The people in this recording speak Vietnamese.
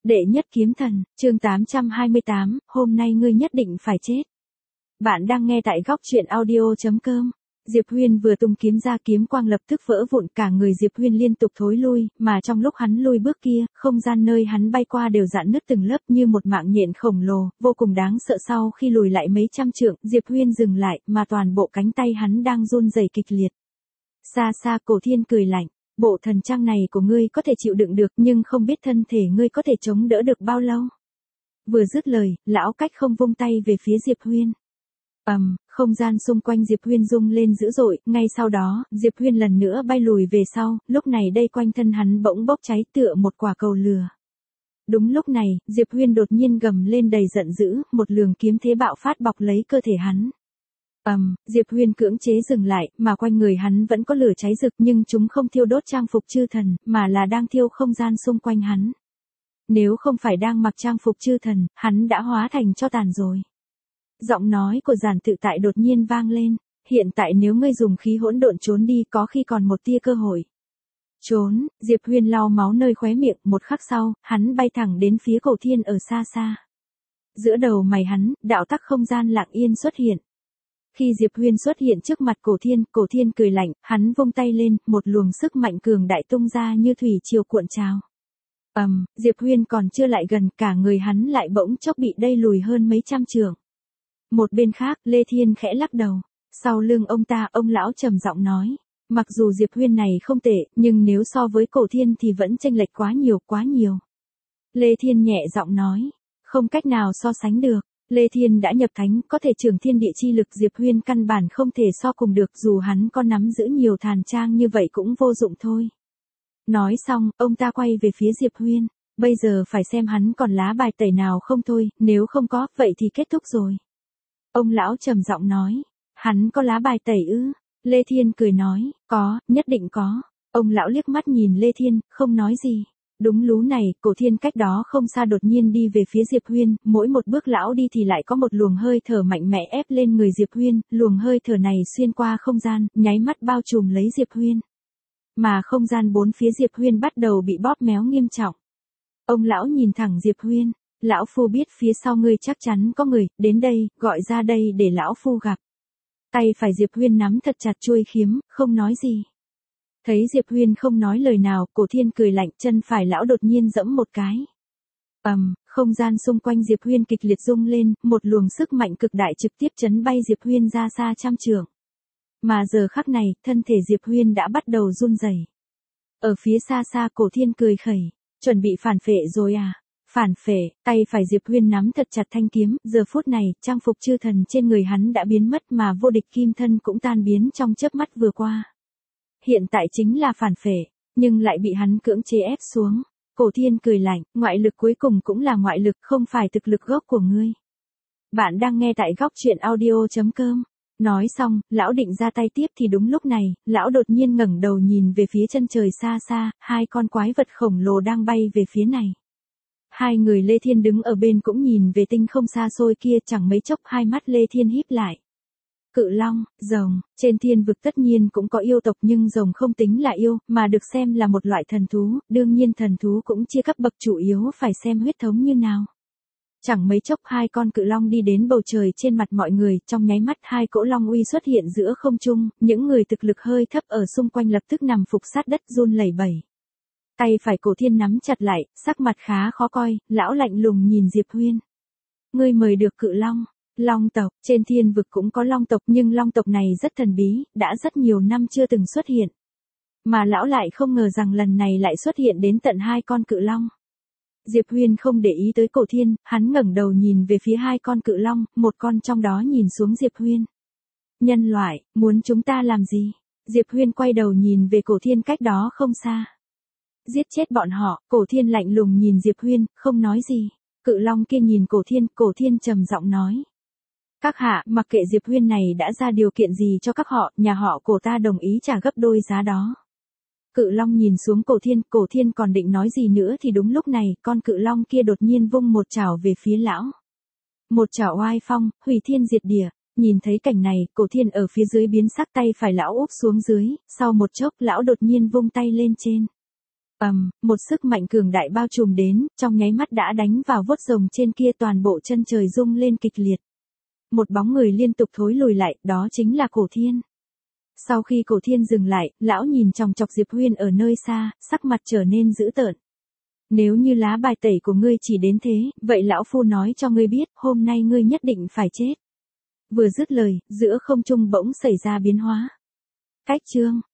Đệ nhất kiếm thần, chương 828, hôm nay ngươi nhất định phải chết. Bạn đang nghe tại góc truyện audio.com. Diệp Huyên vừa tung kiếm ra, kiếm quang lập tức vỡ vụn, cả người Diệp Huyên liên tục thối lui, mà trong lúc hắn lui bước kia, không gian nơi hắn bay qua đều rạn nứt từng lớp như một mạng nhện khổng lồ, vô cùng đáng sợ. Sau khi lùi lại mấy trăm trượng, Diệp Huyên dừng lại, mà toàn bộ cánh tay hắn đang run rẩy kịch liệt. Xa xa Cổ Thiên cười lạnh, bộ thần trang này của ngươi có thể chịu đựng được, nhưng không biết thân thể ngươi có thể chống đỡ được bao lâu. Vừa dứt lời, lão cách không vung tay về phía Diệp Huyên. Không gian xung quanh Diệp Huyên rung lên dữ dội, ngay sau đó, Diệp Huyên lần nữa bay lùi về sau, lúc này đây quanh thân hắn bỗng bốc cháy tựa một quả cầu lửa. Đúng lúc này, Diệp Huyên đột nhiên gầm lên đầy giận dữ, một luồng kiếm thế bạo phát bọc lấy cơ thể hắn. Diệp Huyên cưỡng chế dừng lại, mà quanh người hắn vẫn có lửa cháy rực, nhưng chúng không thiêu đốt trang phục chư thần, mà là đang thiêu không gian xung quanh hắn. Nếu không phải đang mặc trang phục chư thần, hắn đã hóa thành tro tàn rồi. Giọng nói của Giản Tự Tại đột nhiên vang lên, hiện tại nếu ngươi dùng khí hỗn độn trốn đi, có khi còn một tia cơ hội. Trốn, Diệp Huyên lau máu nơi khóe miệng, một khắc sau, hắn bay thẳng đến phía Cổ Thiên ở xa xa. Giữa đầu mày hắn, đạo tắc không gian lặng yên xuất hiện. Khi Diệp Huyên xuất hiện trước mặt Cổ Thiên cười lạnh, hắn vung tay lên, một luồng sức mạnh cường đại tung ra như thủy triều cuộn trào. Diệp Huyên còn chưa lại gần, cả người hắn lại bỗng chốc bị đẩy lùi hơn mấy trăm trượng. Một bên khác, Lê Thiên khẽ lắc đầu. Sau lưng ông ta, ông lão trầm giọng nói, mặc dù Diệp Huyên này không tệ, nhưng nếu so với Cổ Thiên thì vẫn chênh lệch quá nhiều. Lê Thiên nhẹ giọng nói, không cách nào so sánh được. Lê Thiên đã nhập thánh, có thể trưởng thiên địa chi lực, Diệp Huyên căn bản không thể so cùng được, dù hắn có nắm giữ nhiều thàn trang như vậy cũng vô dụng thôi. Nói xong, ông ta quay về phía Diệp Huyên, bây giờ phải xem hắn còn lá bài tẩy nào không thôi, nếu không có, vậy thì kết thúc rồi. Ông lão trầm giọng nói, hắn có lá bài tẩy ư? Lê Thiên cười nói, có, nhất định có. Ông lão liếc mắt nhìn Lê Thiên, không nói gì. Đúng lú này, Cổ Thiên cách đó không xa đột nhiên đi về phía Diệp Huyên, mỗi một bước lão đi thì lại có một luồng hơi thở mạnh mẽ ép lên người Diệp Huyên, luồng hơi thở này xuyên qua không gian, nháy mắt bao trùm lấy Diệp Huyên. Mà không gian bốn phía Diệp Huyên bắt đầu bị bóp méo nghiêm trọng. Ông lão nhìn thẳng Diệp Huyên, lão phu biết phía sau ngươi chắc chắn có người, đến đây, gọi ra đây để lão phu gặp. Tay phải Diệp Huyên nắm thật chặt chuôi kiếm, không nói gì. Thấy Diệp Huyên không nói lời nào, Cổ Thiên cười lạnh, chân phải lão đột nhiên giẫm một cái. Không gian xung quanh Diệp Huyên kịch liệt rung lên, một luồng sức mạnh cực đại trực tiếp chấn bay Diệp Huyên ra xa trăm trượng. Mà giờ khắc này, thân thể Diệp Huyên đã bắt đầu run rẩy. Ở phía xa xa Cổ Thiên cười khẩy, chuẩn bị phản phệ rồi à? Phản phệ, tay phải Diệp Huyên nắm thật chặt thanh kiếm, giờ phút này, trang phục chư thần trên người hắn đã biến mất, mà vô địch kim thân cũng tan biến trong chớp mắt vừa qua. Hiện tại chính là phản phệ, nhưng lại bị hắn cưỡng chế ép xuống. Cổ Thiên cười lạnh, ngoại lực cuối cùng cũng là ngoại lực, không phải thực lực gốc của ngươi. Bạn đang nghe tại góc truyện audio.com. Nói xong, lão định ra tay tiếp thì đúng lúc này, lão đột nhiên ngẩng đầu nhìn về phía chân trời xa xa, hai con quái vật khổng lồ đang bay về phía này. Hai người Lê Thiên đứng ở bên cũng nhìn về tinh không xa xôi kia, chẳng mấy chốc hai mắt Lê Thiên híp lại. Cự long, rồng, trên thiên vực tất nhiên cũng có yêu tộc, nhưng rồng không tính là yêu, mà được xem là một loại thần thú, đương nhiên thần thú cũng chia cấp bậc, chủ yếu phải xem huyết thống như nào. Chẳng mấy chốc hai con cự long đi đến bầu trời trên mặt mọi người, trong nháy mắt hai cỗ long uy xuất hiện giữa không trung, những người thực lực hơi thấp ở xung quanh lập tức nằm phục sát đất run lẩy bẩy. Tay phải Cổ Thiên nắm chặt lại, sắc mặt khá khó coi, lão lạnh lùng nhìn Diệp Huyên. Ngươi mời được cự long. Long tộc, trên thiên vực cũng có long tộc, nhưng long tộc này rất thần bí, đã rất nhiều năm chưa từng xuất hiện. Mà lão lại không ngờ rằng lần này lại xuất hiện đến tận hai con cự long. Diệp Huyên không để ý tới Cổ Thiên, hắn ngẩng đầu nhìn về phía hai con cự long, một con trong đó nhìn xuống Diệp Huyên. Nhân loại, muốn chúng ta làm gì? Diệp Huyên quay đầu nhìn về Cổ Thiên cách đó không xa. Giết chết bọn họ. Cổ Thiên lạnh lùng nhìn Diệp Huyên, không nói gì. Cự long kia nhìn Cổ Thiên trầm giọng nói. Các hạ, mặc kệ Diệp Huyên này đã ra điều kiện gì cho các họ, nhà họ Cổ ta đồng ý trả gấp đôi giá đó. Cự long nhìn xuống Cổ Thiên còn định nói gì nữa thì đúng lúc này, con cự long kia đột nhiên vung một chảo về phía lão. Một chảo oai phong, hủy thiên diệt địa. Nhìn thấy cảnh này, Cổ Thiên ở phía dưới biến sắc, tay phải lão úp xuống dưới, sau một chốc lão đột nhiên vung tay lên trên. Một sức mạnh cường đại bao trùm đến, trong nháy mắt đã đánh vào vuốt rồng trên kia, toàn bộ chân trời rung lên kịch liệt. Một bóng người liên tục thối lùi lại, đó chính là Cổ Thiên. Sau khi Cổ Thiên dừng lại, lão nhìn chòng chọc Diệp Huyên ở nơi xa, sắc mặt trở nên dữ tợn. Nếu như lá bài tẩy của ngươi chỉ đến thế, vậy lão phu nói cho ngươi biết, hôm nay ngươi nhất định phải chết. Vừa dứt lời, giữa không trung bỗng xảy ra biến hóa. Cách chương